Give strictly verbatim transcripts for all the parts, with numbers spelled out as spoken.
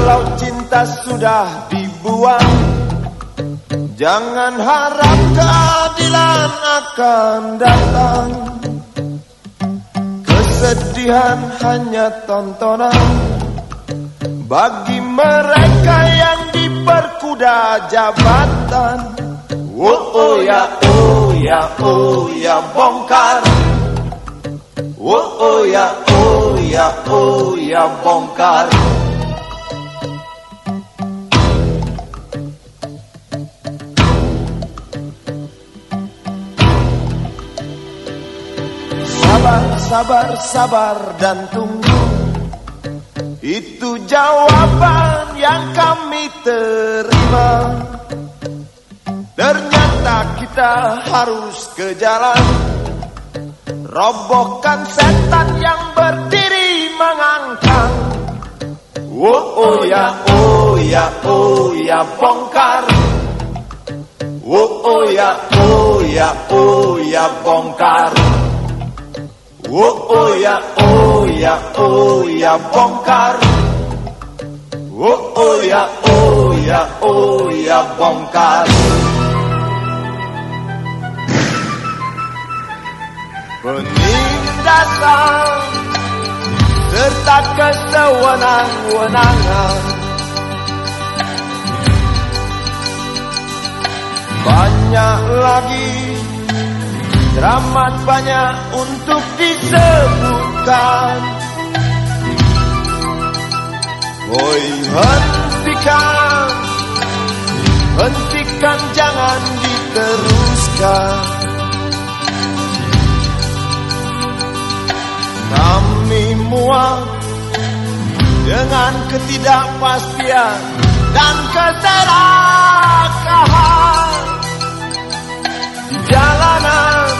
Kalau cinta sudah dibuang, jangan harap keadilan akan datang. Kesedihan hanya tontonan bagi mereka yang diperkuda jabatan. Oh, oh ya, oh ya, oh ya, bongkar. Oh, oh ya, oh ya, oh ya, bongkar. Sabar, sabar, sabar dan tunggu, itu jawaban yang kami terima. Ternyata kita harus ke jalan, robohkan setan yang berdiri mengangkang. Oh, oh ya, oh ya, oh ya, bongkar. Oh, oh ya, oh ya, oh ya, bongkar. Oh, oh ya, oh ya, oh ya, bongkar. Oh, oh ya, oh ya, oh ya, bongkar. Penindasan serta kesewenang-wenangan, banyak lagi, teramat banyak untuk disebutkan. Oi, hentikan, hentikan, jangan diteruskan. Kami muak dengan ketidakpastian dan keserakahan di jalanan.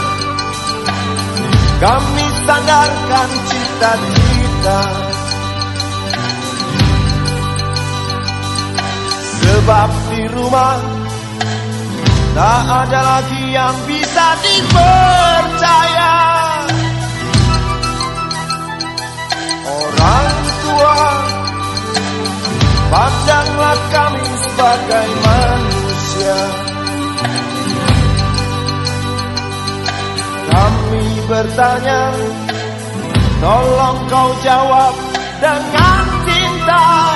Kami sandarkan cita-cita, sebab di rumah tak ada lagi yang bisa dipercaya. Orang tua, pandanglah kami sebagai manusia. Kami bertanya, tolong kau jawab dengan cinta.